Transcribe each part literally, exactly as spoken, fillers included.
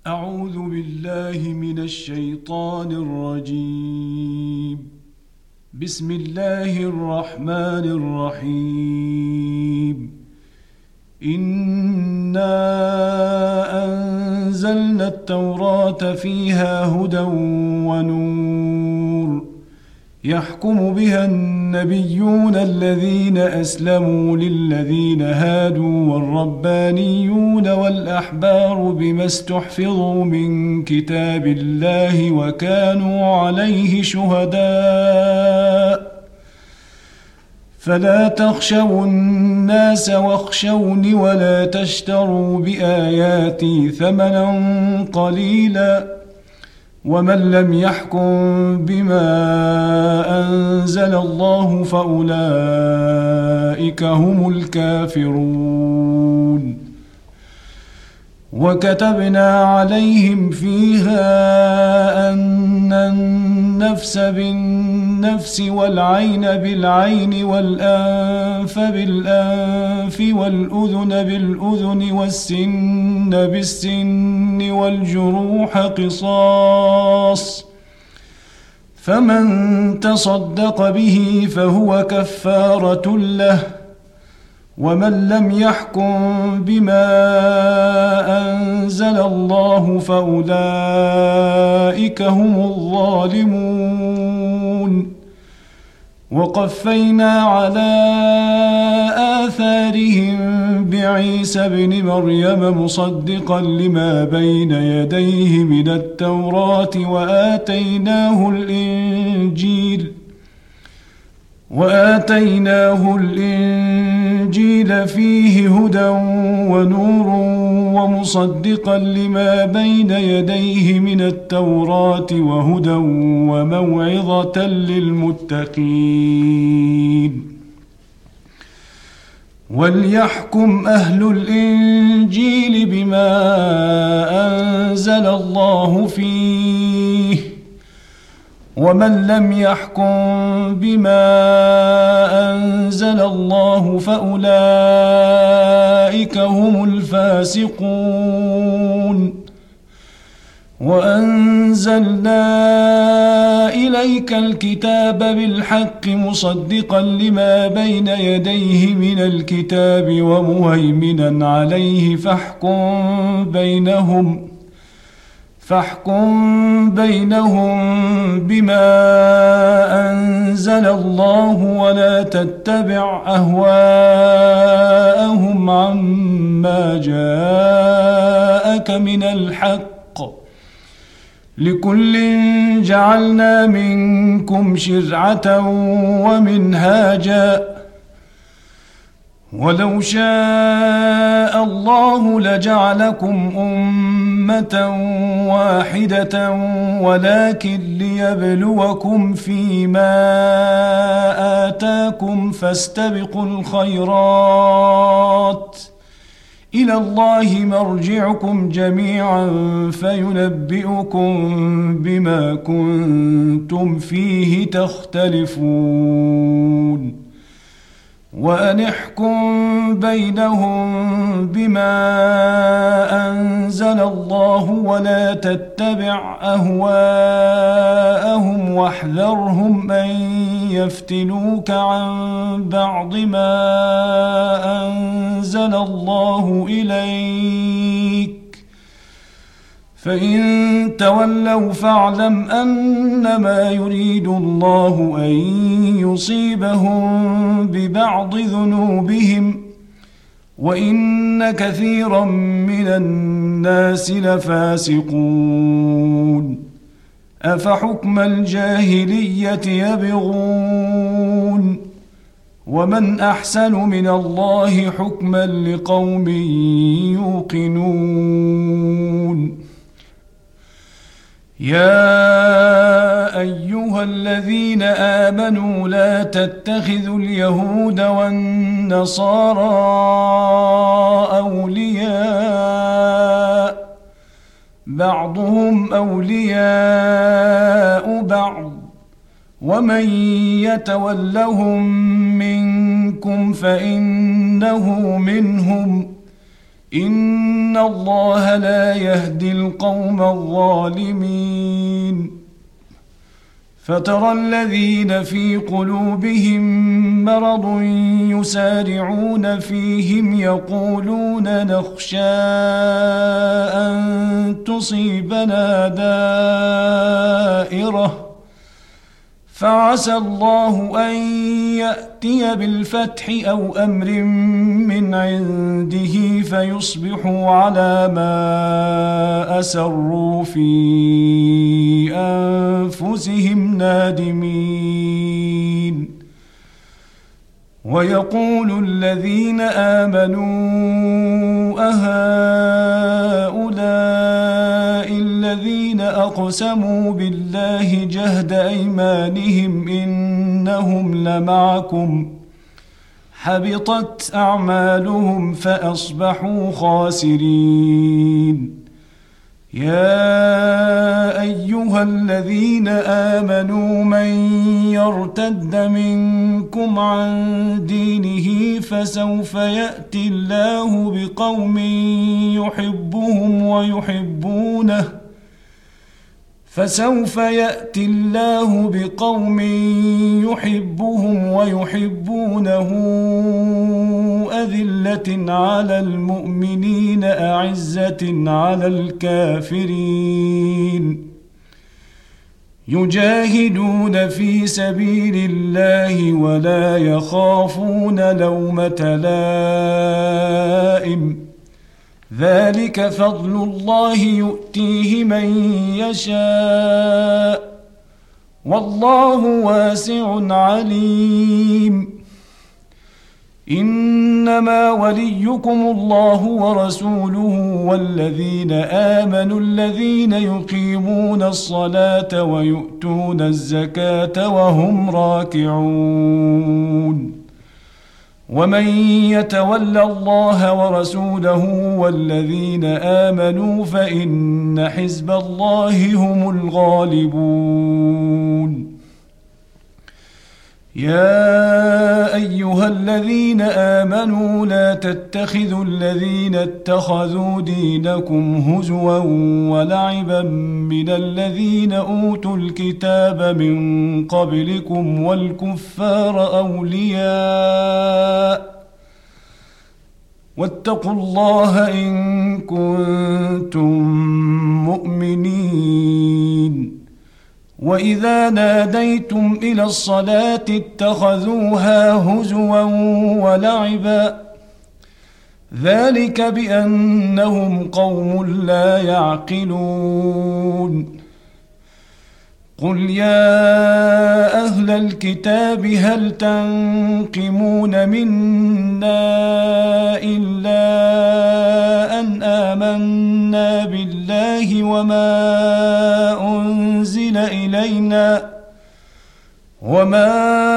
أعوذ بالله من الشيطان الرجيم. بسم الله الرحمن الرحيم. إنا أنزلنا التوراة فيها هدى ونور يحكم بها النبيون الذين أسلموا للذين هادوا والربانيون والأحبار بما استحفظوا من كتاب الله وكانوا عليه شهداء فلا تخشوا الناس واخشوني ولا تشتروا بآياتي ثمنا قليلا ومن لم يحكم بما أنزل الله فأولئك هم الكافرون. وكتبنا عليهم فيها أن النفس بالنفس والعين بالعين والأنف بالأنف والأذن بالأذن والسن بالسن والجروح قصاص، فمن تصدق به فهو كفارة له، ومن لم يحكم بما أنزل الله فأولئك هم الظالمون. وقفينا على آثارهم بعيسى ابن مريم مصدقا لما بين يديه من التوراة وآتيناه الإنجيل وآتيناه الإنجيل فيه هدى ونور ومصدقا لما بين يديه من التوراة وهدى وموعظة للمتقين. وليحكم أهل الإنجيل بما أنزل الله فيه، ومن لم يحكم بما أنزل الله فأولئك هم الفاسقون. وأنزلنا إليك الكتاب بالحق مصدقا لما بين يديه من الكتاب ومهيمنا عليه فاحكم بينهم فاحكم بينهم بما أنزل الله ولا تتبع أهواءهم عما جاءك من الحق، لكل جعلنا منكم شرعة ومنهاجا، ولو شاء الله لجعلكم أمة واحدة ولكن ليبلوكم فيما آتاكم فاستبقوا الخيرات، إلى الله مرجعكم جميعا فينبئكم بما كنتم فيه تختلفون. وأن احكم بينهم بما أنزل الله ولا تتبع أهواءهم واحذرهم أن يفتنوك عن بعض ما أنزل الله إليك، فإن تولوا فاعلم أنما يريد الله أن يصيبهم ببعض ذنوبهم، وإن كثيرا من الناس لفاسقون. أفحكم الجاهلية يبغون، ومن أحسن من الله حكما لقوم يوقنون. يا أيها الذين آمنوا لا تتخذوا اليهود والنصارى أولياء بعضهم أولياء بعض، ومن يتولهم منكم فإنه منهم، إن إن الله لا يهدي القوم الظالمين فترى الذين في قلوبهم مرض يسارعون فيهم يقولون نخشى أن تصيبنا دائرة فعسى الله أن يأتي بالفتح أو أمر من عنده فيصبحوا على ما أسروا في أنفسهم نادمين ويقول الذين آمنوا أهؤلاء الذين أقسموا بالله جهد أيمانهم إنهم لمعكم حبطت أعمالهم فأصبحوا خاسرين يا أيها الذين آمنوا من يرتد منكم عن دينه فسوف يأتي الله بقوم يحبهم ويحبونه فسوف يأتي الله بقوم يحبهم ويحبونه أذلة على المؤمنين أعزة على الكافرين يجاهدون في سبيل الله ولا يخافون لومة لائم ذلك فضل الله يؤتيه من يشاء والله واسع عليم إنما وليكم الله ورسوله والذين آمنوا الذين يقيمون الصلاة ويؤتون الزكاة وهم راكعون ومن يتولى الله ورسوله والذين آمنوا فإن حزب الله هم الغالبون يا أيها الذين آمنوا لا تتخذوا الذين اتخذوا دينكم هزوا ولعبا من الذين أوتوا الكتاب من قبلكم والكفار أولياء واتقوا الله إن كنتم مؤمنين وإذا ناديتم إلى الصلاة اتخذوها هزوا ولعبا ذلك بأنهم قوم لا يعقلون قل يا أهل الكتاب هل تنقمون منا إلا أن آمنا بالله وما أنزل إلينا وما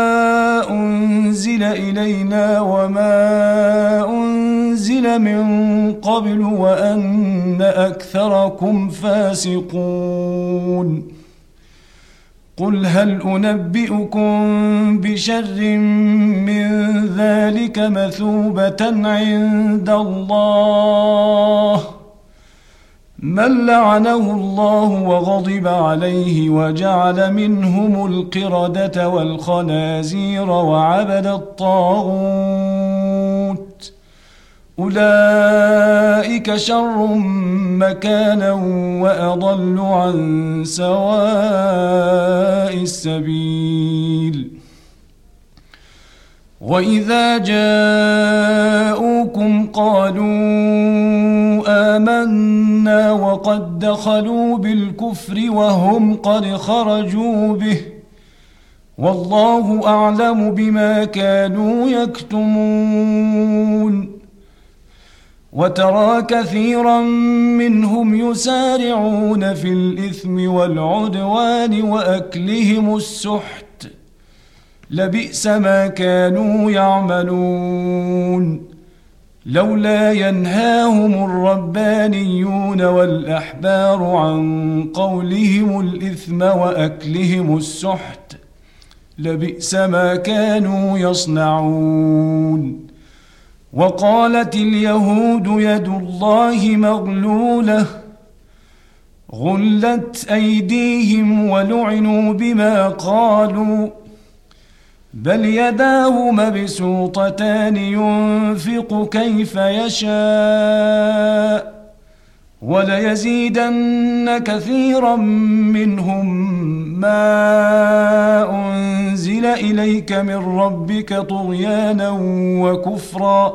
أنزل إلينا وما أنزل من قبل وأن أكثركم فاسقون قل هل أنبئكم بشر من ذلك مثوبة عند الله من لعنه الله وغضب عليه وجعل منهم القردة والخنازير وعبد الطاغوت أولئك شر مكانا وأضل عن سواء السبيل وإذا جاءوكم قالوا آمنا وقد دخلوا بالكفر وهم قد خرجوا به والله أعلم بما كانوا يكتمون وترى كثيرا منهم يسارعون في الإثم والعدوان وأكلهم السحت لبئس ما كانوا يعملون لولا ينهاهم الربانيون والأحبار عن قولهم الإثم وأكلهم وقالت اليهود يد الله مغلولة غلت أيديهم ولعنوا بما قالوا بل يداه مبسوطتان ينفق كيف يشاء وليزيدن كثيرا منهم ما أنزل إليك من ربك طغيانا وكفرا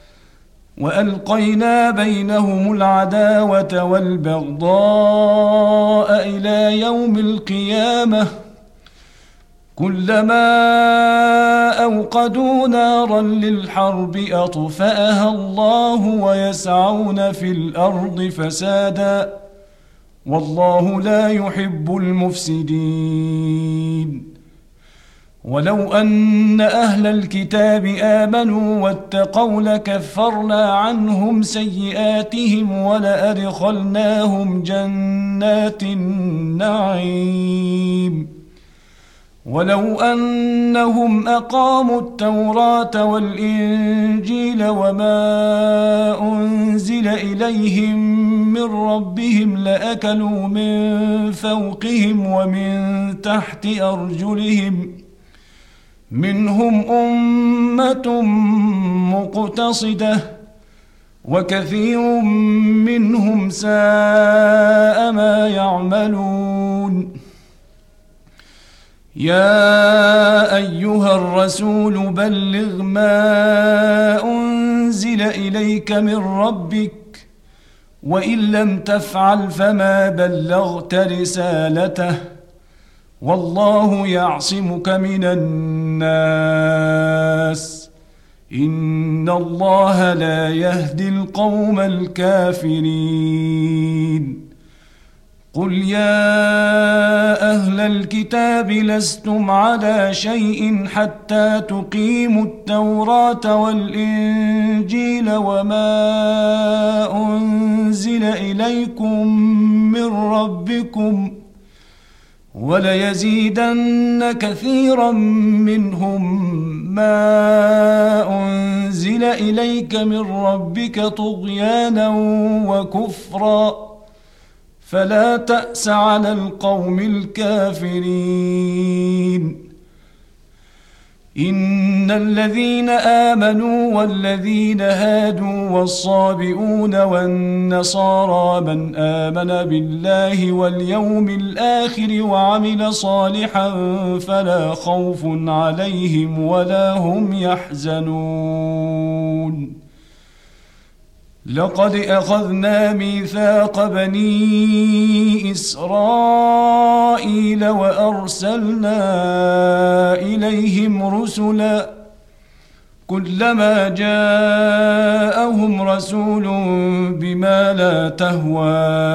وألقينا بينهم العداوة والبغضاء إلى يوم القيامة كلما أوقدوا نارا للحرب أطفأها الله ويسعون في الأرض فسادا والله لا يحب المفسدين ولو أن أهل الكتاب آمنوا واتقوا لكفرنا عنهم سيئاتهم ولأدخلناهم جنات النعيم ولو أنهم أقاموا التوراة والإنجيل وما أنزل إليهم من ربهم لأكلوا من فوقهم ومن تحت أرجلهم منهم أمة مقتصدة وكثير منهم ساء ما يعملون يا أيها الرسول بلغ ما أنزل إليك من ربك وإن لم تفعل فما بلغت رسالته والله يعصمك من الناس إن الله لا يهدي القوم الكافرين قل يا أهل الكتاب لستم على شيء حتى تقيموا التوراة والإنجيل وما أنزل إليكم من ربكم وليزيدن كثيرا منهم ما أنزل إليك من ربك طغيانا وكفرا فلا تأس على القوم الكافرين إن الذين آمنوا والذين هادوا والصابئون والنصارى من آمن بالله واليوم الآخر وعمل صالحا فلا خوف عليهم ولا هم يحزنون لقد أخذنا ميثاق بني إسرائيل وأرسلنا إليهم رسلا كلما جاءهم رسول بما لا تهوى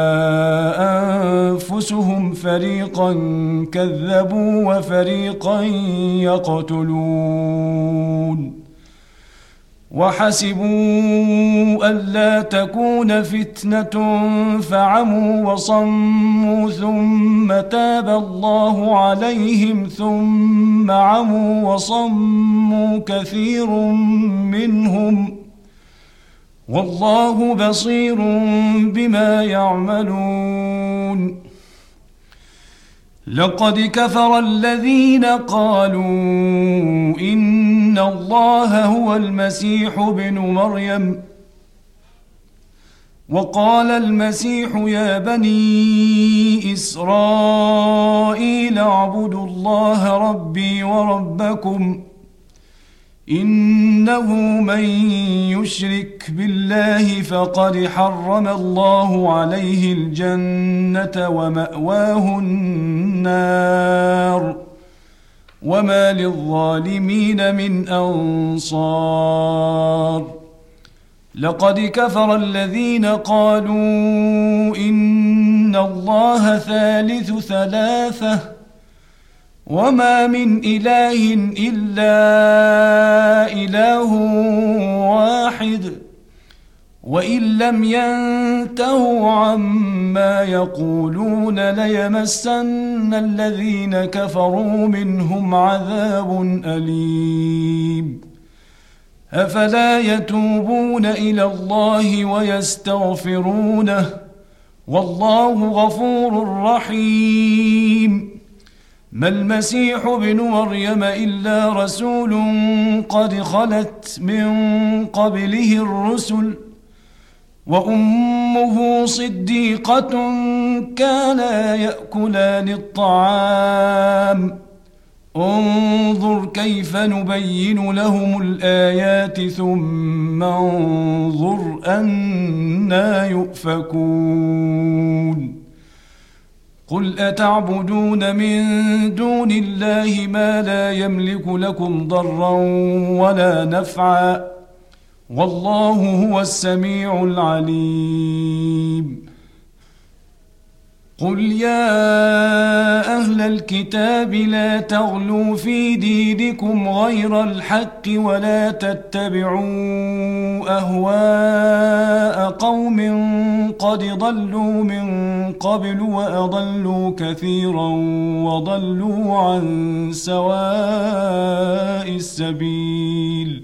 أنفسهم فريقا كذبوا وفريقا يقتلون وحسبوا ألا تكون فتنة فعموا وصموا ثم تاب الله عليهم ثم عموا وصموا كثير منهم والله بصير بما يعملون لقد كفر الذين قالوا إن الله هو المسيح ابن مريم وقال المسيح يا بني إسرائيل اعبدوا الله ربي وربكم إنه من يشرك بالله فقد حرم الله عليه الجنة ومأواه النار وما للظالمين من أنصار لقد كفر الذين قالوا إن الله ثالث ثلاثة وما من إله إلا إله واحد وإن لم ينتهوا عما يقولون ليمسن الذين كفروا منهم عذاب أليم أفلا يتوبون إلى الله ويستغفرونه والله غفور رحيم. ما المسيح ابن مريم إلا رسول قد خلت من قبله الرسل وأمه صديقة كانا يأكلان الطعام انظر كيف نبين لهم الآيات ثم انظر أنى يؤفكون. قل أتعبدون من دون الله ما لا يملك لكم ضرا ولا نفعا والله هو السميع العليم. قل يا أهل الكتاب لا تغلوا في دينكم غير الحق ولا تتبعوا أهواء قوم قد ضلوا من قبل وأضلوا كثيرا وضلوا عن سواء السبيل.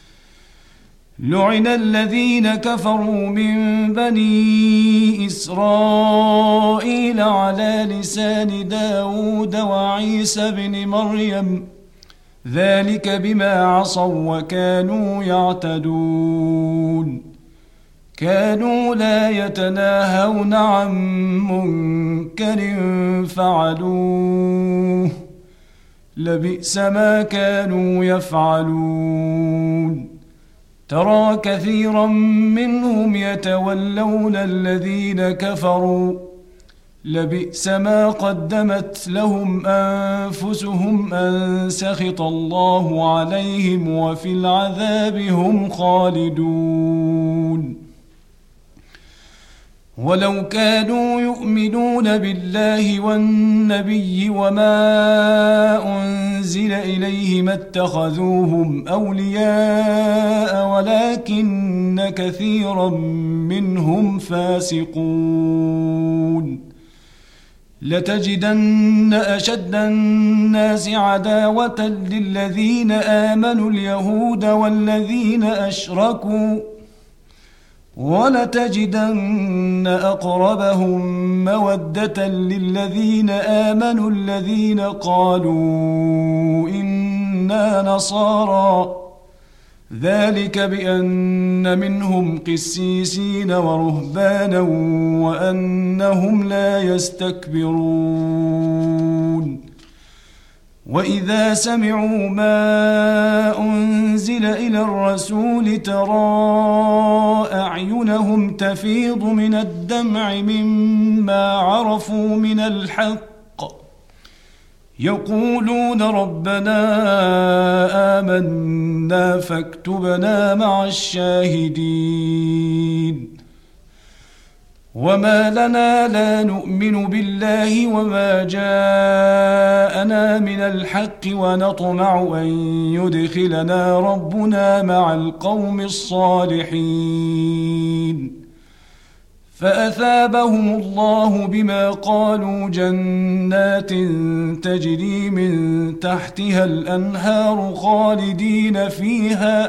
لعن الذين كفروا من بني إسرائيل على لسان داود وعيسى بن مريم ذلك بما عصوا وكانوا يعتدون. كانوا لا يتناهون عن منكر فعلوه لبئس ما كانوا يفعلون. ترى كثيرا منهم يتولون الذين كفروا لبئس ما قدمت لهم أنفسهم أن سخط الله عليهم وفي العذاب هم خالدون. ولو كانوا يؤمنون بالله والنبي وما أنزل إليه ما اتخذوهم أولياء ولكن كثيرا منهم فاسقون. لتجدن أشد الناس عداوة للذين آمنوا اليهود والذين أشركوا ولتجدن أقربهم مودة للذين آمنوا الذين قالوا إنا نصارى ذلك بأن منهم قسيسين ورهبانا وأنهم لا يستكبرون. وإذا سمعوا ما أنزل إلى الرسول ترى أعينهم تفيض من الدمع مما عرفوا من الحق يقولون ربنا آمنا فاكتبنا مع الشاهدين. وما لنا لا نؤمن بالله وما جاءنا من الحق ونطمع أن يدخلنا ربنا مع القوم الصالحين. فأثابهم الله بما قالوا جنات تجري من تحتها الأنهار خالدين فيها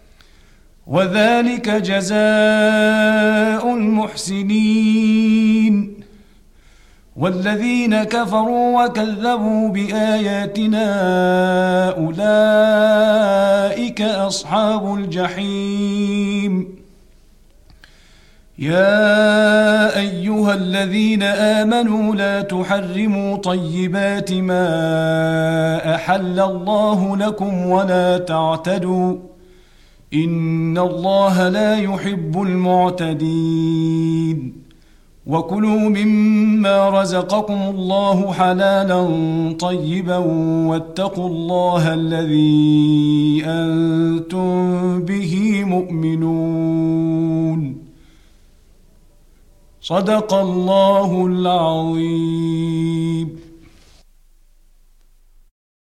وذلك جزاء المحسنين. والذين كفروا وكذبوا بآياتنا أولئك أصحاب الجحيم. يا أيها الذين آمنوا لا تحرموا طيبات ما أحل الله لكم ولا تعتدوا إن الله لا يحب المعتدين. وكلوا مما رزقكم الله حلالا طيبا واتقوا الله الذي أنتم به مؤمنون. صدق الله العظيم.